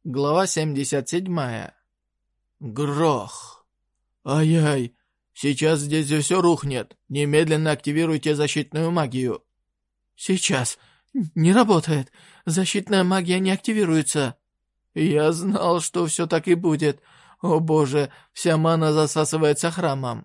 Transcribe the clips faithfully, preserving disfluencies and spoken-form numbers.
Глава семьдесят седьмая. Грох. Ай-яй, сейчас здесь все рухнет. Немедленно активируйте защитную магию. Сейчас. Не работает. Защитная магия не активируется. Я знал, что все так и будет. О боже, вся мана засасывается храмом.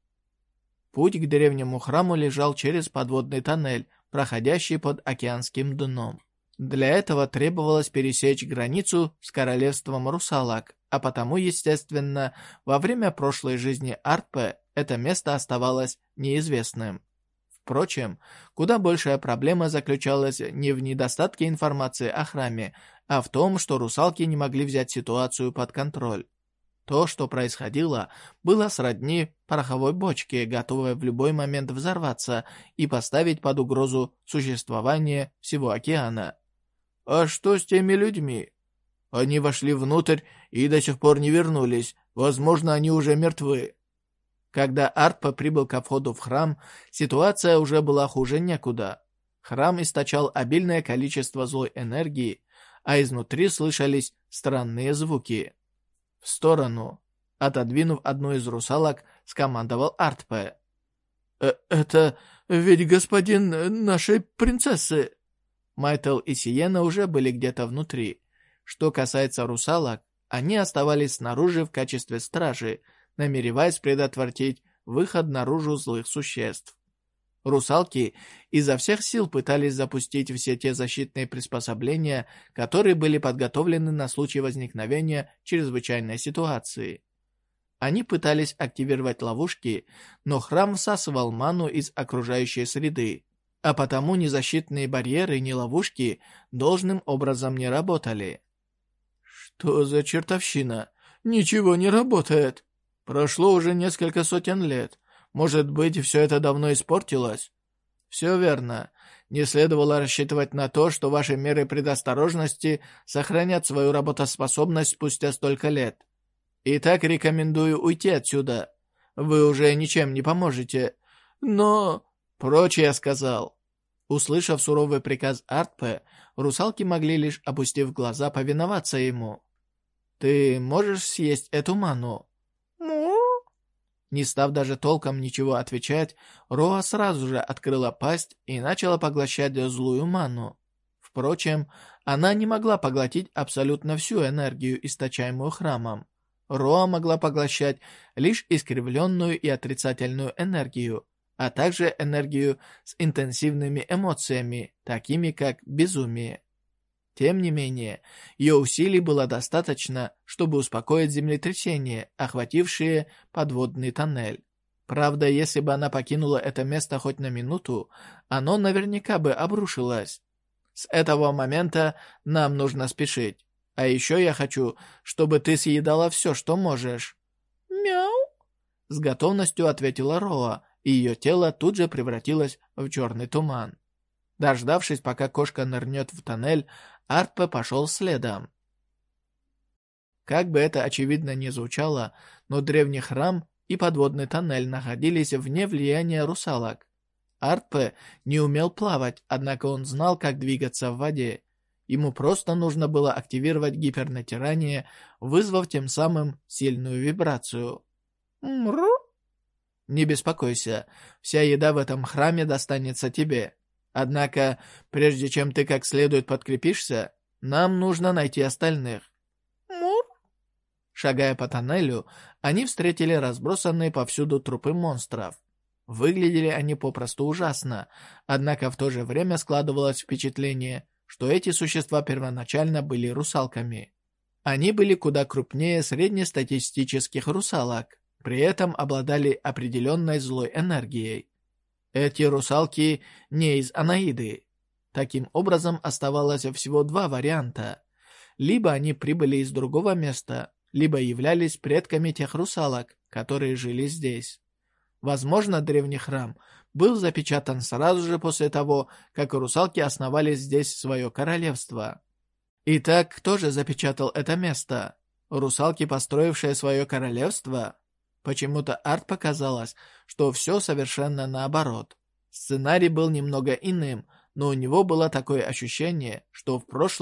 Путь к древнему храму лежал через подводный тоннель, проходящий под океанским дном. Для этого требовалось пересечь границу с королевством русалок, а потому, естественно, во время прошлой жизни Артпе это место оставалось неизвестным. Впрочем, куда большая проблема заключалась не в недостатке информации о храме, а в том, что русалки не могли взять ситуацию под контроль. То, что происходило, было сродни пороховой бочке, готовой в любой момент взорваться и поставить под угрозу существование всего океана. «А что с теми людьми? Они вошли внутрь и до сих пор не вернулись. Возможно, они уже мертвы». Когда Артпе прибыл ко входу в храм, ситуация уже была хуже некуда. Храм источал обильное количество злой энергии, а изнутри слышались странные звуки. «В сторону!» Отодвинув одну из русалок, скомандовал Артпе. «Э «Это ведь господин нашей принцессы!» Майтел и Сиена уже были где-то внутри. Что касается русалок, они оставались снаружи в качестве стражи, намереваясь предотвратить выход наружу злых существ. Русалки изо всех сил пытались запустить все те защитные приспособления, которые были подготовлены на случай возникновения чрезвычайной ситуации. Они пытались активировать ловушки, но храм всасывал ману из окружающей среды, а потому ни защитные барьеры, ни ловушки должным образом не работали. «Что за чертовщина? Ничего не работает. Прошло уже несколько сотен лет. Может быть, все это давно испортилось?» «Все верно. Не следовало рассчитывать на то, что ваши меры предосторожности сохранят свою работоспособность спустя столько лет. Итак, рекомендую уйти отсюда. Вы уже ничем не поможете. Но... прочь, я сказал». Услышав суровый приказ Артпе, русалки могли лишь, опустив глаза, повиноваться ему. «Ты можешь съесть эту ману?» Не став даже толком ничего отвечать, Роа сразу же открыла пасть и начала поглощать злую ману. Впрочем, она не могла поглотить абсолютно всю энергию, источаемую храмом. Роа могла поглощать лишь искривленную и отрицательную энергию, а также энергию с интенсивными эмоциями, такими как безумие. Тем не менее, ее усилий было достаточно, чтобы успокоить землетрясение, охватившее подводный тоннель. Правда, если бы она покинула это место хоть на минуту, оно наверняка бы обрушилось. С этого момента нам нужно спешить. А еще я хочу, чтобы ты съедала все, что можешь. «Мяу!» — с готовностью ответила Роа, и ее тело тут же превратилось в черный туман. Дождавшись, пока кошка нырнет в тоннель, Артпе пошел следом. Как бы это очевидно не звучало, но древний храм и подводный тоннель находились вне влияния русалок. Артпе не умел плавать, однако он знал, как двигаться в воде. Ему просто нужно было активировать гипернатирание, вызвав тем самым сильную вибрацию. «Мру!» «Не беспокойся, вся еда в этом храме достанется тебе. Однако, прежде чем ты как следует подкрепишься, нам нужно найти остальных». «Мур!» Шагая по тоннелю, они встретили разбросанные повсюду трупы монстров. Выглядели они попросту ужасно, однако в то же время складывалось впечатление, что эти существа первоначально были русалками. Они были куда крупнее среднестатистических русалок, при этом обладали определенной злой энергией. Эти русалки не из Анаиды. Таким образом, оставалось всего два варианта. Либо они прибыли из другого места, либо являлись предками тех русалок, которые жили здесь. Возможно, древний храм был запечатан сразу же после того, как русалки основали здесь свое королевство. Итак, кто же запечатал это место? Русалки, построившие свое королевство? Почему-то Арт показалось, что все совершенно наоборот. Сценарий был немного иным, но у него было такое ощущение, что в прошлом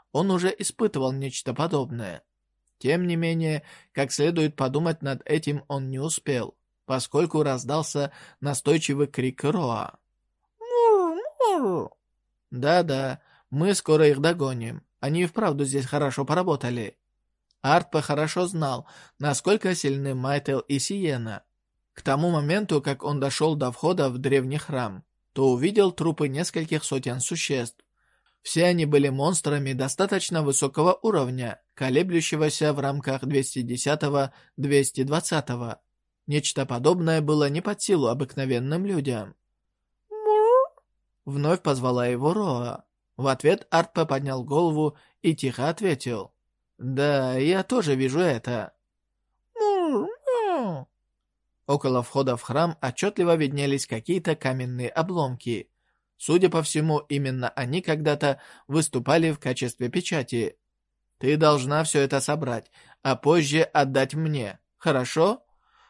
он уже испытывал нечто подобное. Тем не менее, как следует подумать над этим он не успел, поскольку раздался настойчивый крик Роа. «Мур-мур!» «Да-да, мы скоро их догоним. Они и вправду здесь хорошо поработали». Артпе хорошо знал, насколько сильны Майтел и Сиена. К тому моменту, как он дошел до входа в древний храм, то увидел трупы нескольких сотен существ. Все они были монстрами достаточно высокого уровня, колеблющегося в рамках двести десятого — двести двадцатого. Нечто подобное было не под силу обыкновенным людям. «Мур!» — вновь позвала его Роа. В ответ Артпе поднял голову и тихо ответил. «Да, я тоже вижу это». «Мур-мур!» Около входа в храм отчетливо виднелись какие-то каменные обломки. Судя по всему, именно они когда-то выступали в качестве печати. «Ты должна все это собрать, а позже отдать мне, хорошо?»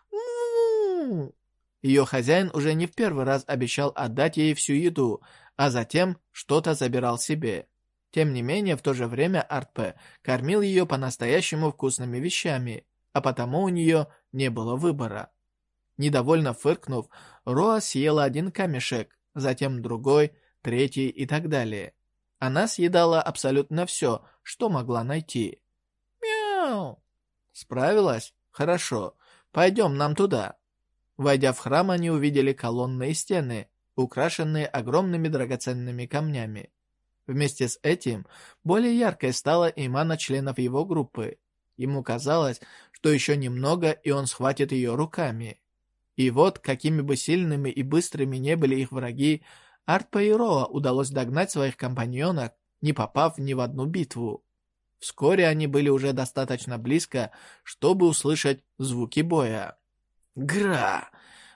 Ее хозяин уже не в первый раз обещал отдать ей всю еду, а затем что-то забирал себе. Тем не менее, в то же время Артпе кормил ее по-настоящему вкусными вещами, а потому у нее не было выбора. Недовольно фыркнув, Роа съела один камешек, затем другой, третий и так далее. Она съедала абсолютно все, что могла найти. «Мяу!» «Справилась? Хорошо. Пойдем нам туда». Войдя в храм, они увидели колонны и стены, украшенные огромными драгоценными камнями. Вместе с этим более яркой стала и мана членов его группы. Ему казалось, что еще немного, и он схватит ее руками. И вот, какими бы сильными и быстрыми не были их враги, Артпе и Роа удалось догнать своих компаньонок, не попав ни в одну битву. Вскоре они были уже достаточно близко, чтобы услышать звуки боя. «Гра!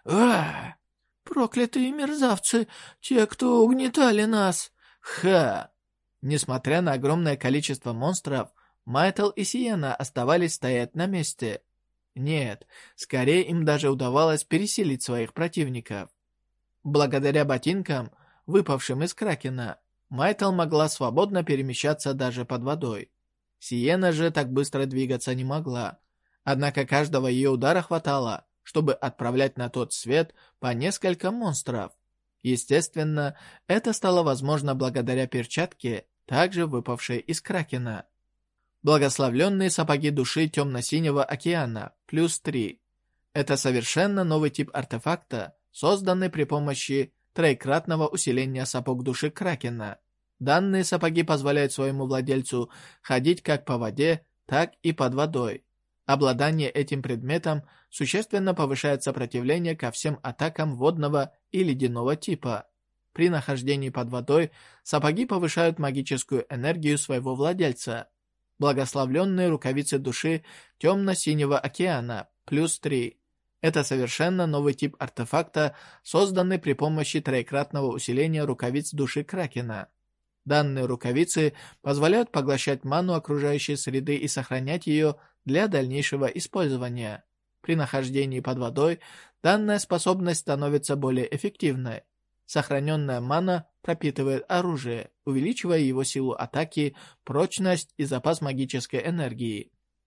А! Проклятые мерзавцы! Те, кто угнетали нас! Ха!» Несмотря на огромное количество монстров, Майтел и Сиена оставались стоять на месте. Нет, скорее им даже удавалось пересилить своих противников. Благодаря ботинкам, выпавшим из Кракена, Майтел могла свободно перемещаться даже под водой. Сиена же так быстро двигаться не могла. Однако каждого ее удара хватало, чтобы отправлять на тот свет по несколько монстров. Естественно, это стало возможно благодаря перчатке, также выпавшей из Кракена. Благословленные сапоги души темно-синего океана, плюс три. Это совершенно новый тип артефакта, созданный при помощи троекратного усиления сапог души Кракена. Данные сапоги позволяют своему владельцу ходить как по воде, так и под водой. Обладание этим предметом существенно повышает сопротивление ко всем атакам водного и ледяного типа. При нахождении под водой сапоги повышают магическую энергию своего владельца. Благословленные рукавицы души темно-синего океана, плюс три. Это совершенно новый тип артефакта, созданный при помощи троекратного усиления рукавиц души Кракена. Данные рукавицы позволяют поглощать ману окружающей среды и сохранять ее для дальнейшего использования. При нахождении под водой данная способность становится более эффективной. Сохраненная мана пропитывает оружие, увеличивая его силу атаки, прочность и запас магической энергии.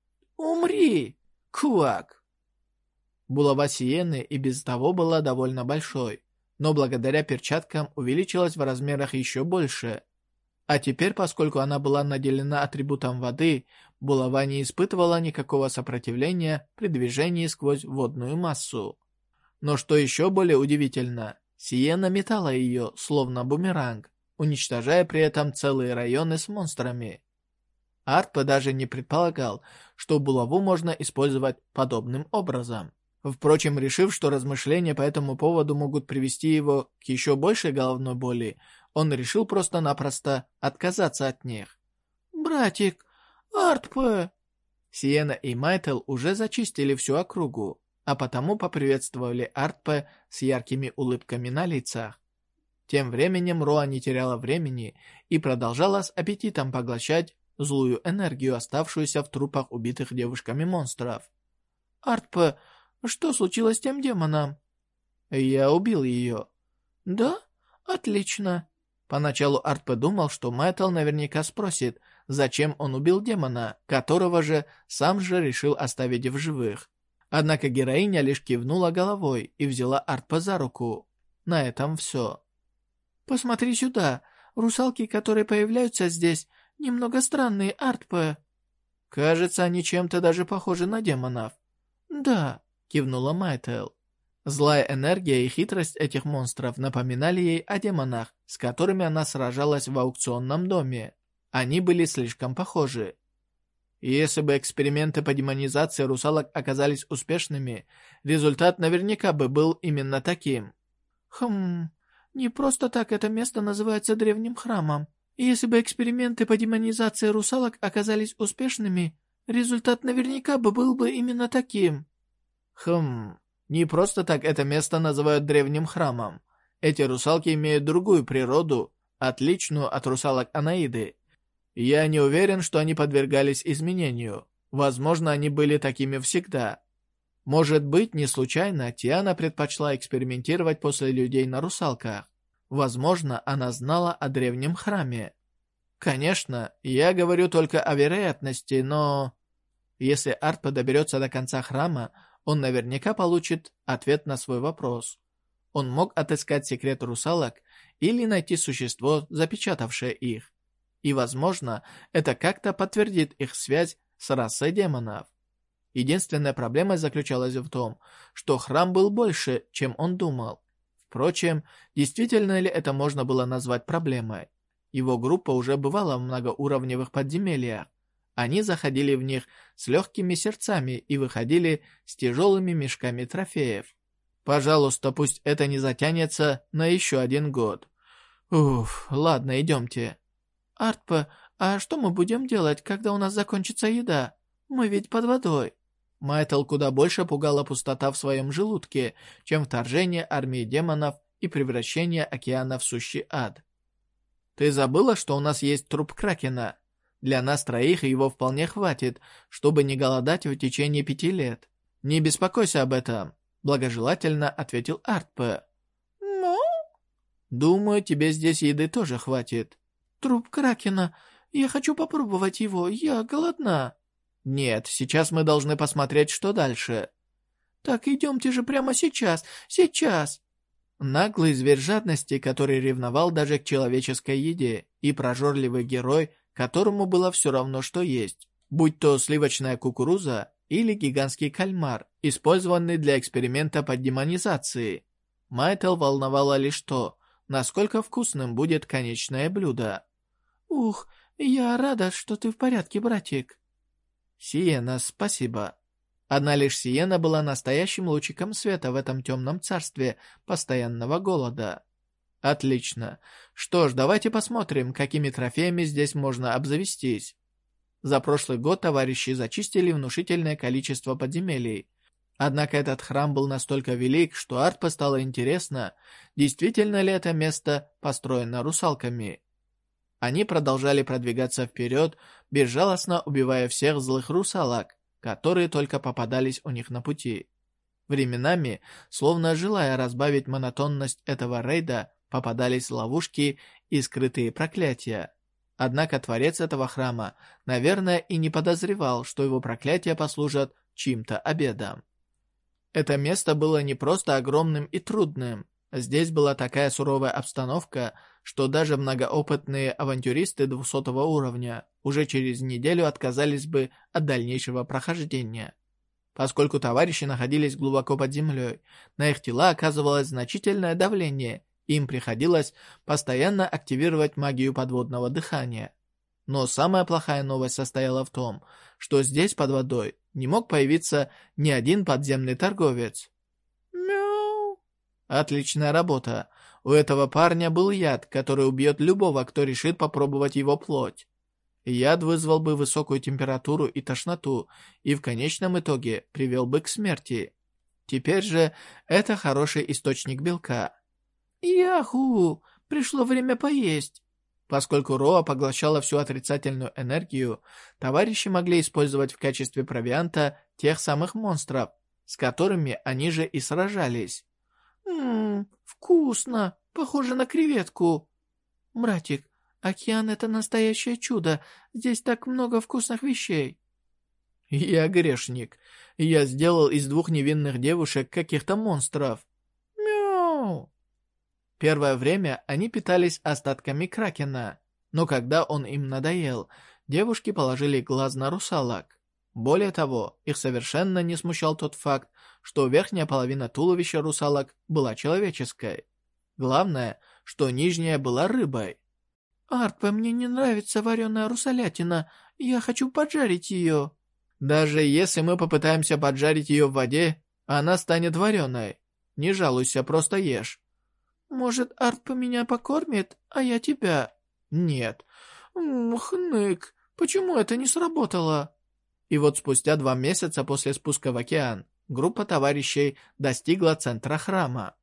«Умри! Квак!» Булава Сиены и без того была довольно большой, но благодаря перчаткам увеличилась в размерах еще больше. А теперь, поскольку она была наделена атрибутом воды, булава не испытывала никакого сопротивления при движении сквозь водную массу. Но что еще более удивительно, Сиена метала ее, словно бумеранг, уничтожая при этом целые районы с монстрами. Артпе даже не предполагал, что булаву можно использовать подобным образом. Впрочем, решив, что размышления по этому поводу могут привести его к еще большей головной боли, он решил просто-напросто отказаться от них. «Братик, Артпе!» Сиена и Майтел уже зачистили всю округу, а потому поприветствовали Артпе с яркими улыбками на лицах. Тем временем Роа не теряла времени и продолжала с аппетитом поглощать злую энергию, оставшуюся в трупах убитых девушками монстров. «Артпе, что случилось с тем демоном?» «Я убил ее». «Да? Отлично». Поначалу Артпе думал, что Майтел наверняка спросит, зачем он убил демона, которого же сам же решил оставить в живых. Однако героиня лишь кивнула головой и взяла Артпа за руку. На этом все. «Посмотри сюда. Русалки, которые появляются здесь, немного странные, Артпа». «Кажется, они чем-то даже похожи на демонов». «Да», — кивнула Майтел. Злая энергия и хитрость этих монстров напоминали ей о демонах, с которыми она сражалась в аукционном доме. Они были слишком похожи. Если бы эксперименты по демонизации русалок оказались успешными, результат наверняка бы был именно таким. Хм, не просто так это место называется древним храмом. Если бы эксперименты по демонизации русалок оказались успешными, результат наверняка бы был бы именно таким. Хм, не просто так это место называют древним храмом. Эти русалки имеют другую природу, отличную от русалок Анаиды. Я не уверен, что они подвергались изменению. Возможно, они были такими всегда. Может быть, не случайно Тиана предпочла экспериментировать после людей на русалках. Возможно, она знала о древнем храме. Конечно, я говорю только о вероятности, но... Если Артпа доберется до конца храма, он наверняка получит ответ на свой вопрос. Он мог отыскать секрет русалок или найти существо, запечатавшее их. И, возможно, это как-то подтвердит их связь с расой демонов. Единственная проблема заключалась в том, что храм был больше, чем он думал. Впрочем, действительно ли это можно было назвать проблемой? Его группа уже бывала в многоуровневых подземельях. Они заходили в них с легкими сердцами и выходили с тяжелыми мешками трофеев. Пожалуйста, пусть это не затянется на еще один год. Уф, ладно, идемте. Артпа, а что мы будем делать, когда у нас закончится еда? Мы ведь под водой. Майтл куда больше пугала пустота в своем желудке, чем вторжение армии демонов и превращение океана в сущий ад. Ты забыла, что у нас есть труп Кракена? Для нас троих его вполне хватит, чтобы не голодать в течение пяти лет. Не беспокойся об этом, благожелательно ответил Артпа. Ну? Думаю, тебе здесь еды тоже хватит. Труп Кракена. Я хочу попробовать его. Я голодна. Нет, сейчас мы должны посмотреть, что дальше. Так идемте же прямо сейчас. Сейчас. Наглый зверь жадности, который ревновал даже к человеческой еде, и прожорливый герой, которому было все равно, что есть, будь то сливочная кукуруза или гигантский кальмар, использованный для эксперимента по демонизации. Майтел волновало лишь то, насколько вкусным будет конечное блюдо. «Ух, я рада, что ты в порядке, братик». «Сиена, спасибо». Одна лишь Сиена была настоящим лучиком света в этом темном царстве постоянного голода. Отлично. Что ж, давайте посмотрим, какими трофеями здесь можно обзавестись. За прошлый год товарищи зачистили внушительное количество подземелий. Однако этот храм был настолько велик, что Артпа стало интересно, действительно ли это место построено русалками. Они продолжали продвигаться вперед, безжалостно убивая всех злых русалок, которые только попадались у них на пути. Временами, словно желая разбавить монотонность этого рейда, попадались ловушки и скрытые проклятия. Однако творец этого храма, наверное, и не подозревал, что его проклятия послужат чьим-то обедом. Это место было не просто огромным и трудным. Здесь была такая суровая обстановка, что даже многоопытные авантюристы двухсотого уровня уже через неделю отказались бы от дальнейшего прохождения. Поскольку товарищи находились глубоко под землей, на их тела оказывалось значительное давление, им приходилось постоянно активировать магию подводного дыхания. Но самая плохая новость состояла в том, что здесь под водой не мог появиться ни один подземный торговец. Мяу! Отличная работа. У этого парня был яд, который убьет любого, кто решит попробовать его плоть. Яд вызвал бы высокую температуру и тошноту, и в конечном итоге привел бы к смерти. Теперь же это хороший источник белка. Яху! Пришло время поесть. Поскольку Роа поглощала всю отрицательную энергию, товарищи могли использовать в качестве провианта тех самых монстров, с которыми они же и сражались. «Ммм, вкусно! Похоже на креветку!» «Братик, Океан — это настоящее чудо. Здесь так много вкусных вещей. Я грешник. Я сделал из двух невинных девушек каких-то монстров. Мяу. Первое время они питались остатками кракена, но когда он им надоел, девушки положили глаз на русалок. Более того, их совершенно не смущал тот факт, что верхняя половина туловища русалок была человеческой. Главное, что нижняя была рыбой. «Арпе, мне не нравится вареная русалятина. Я хочу поджарить ее». «Даже если мы попытаемся поджарить ее в воде, она станет вареной. Не жалуйся, просто ешь». «Может, Арпе меня покормит, а я тебя?» «Нет». «Хнык, почему это не сработало?» И вот спустя два месяца после спуска в океан, группа товарищей достигла центра храма.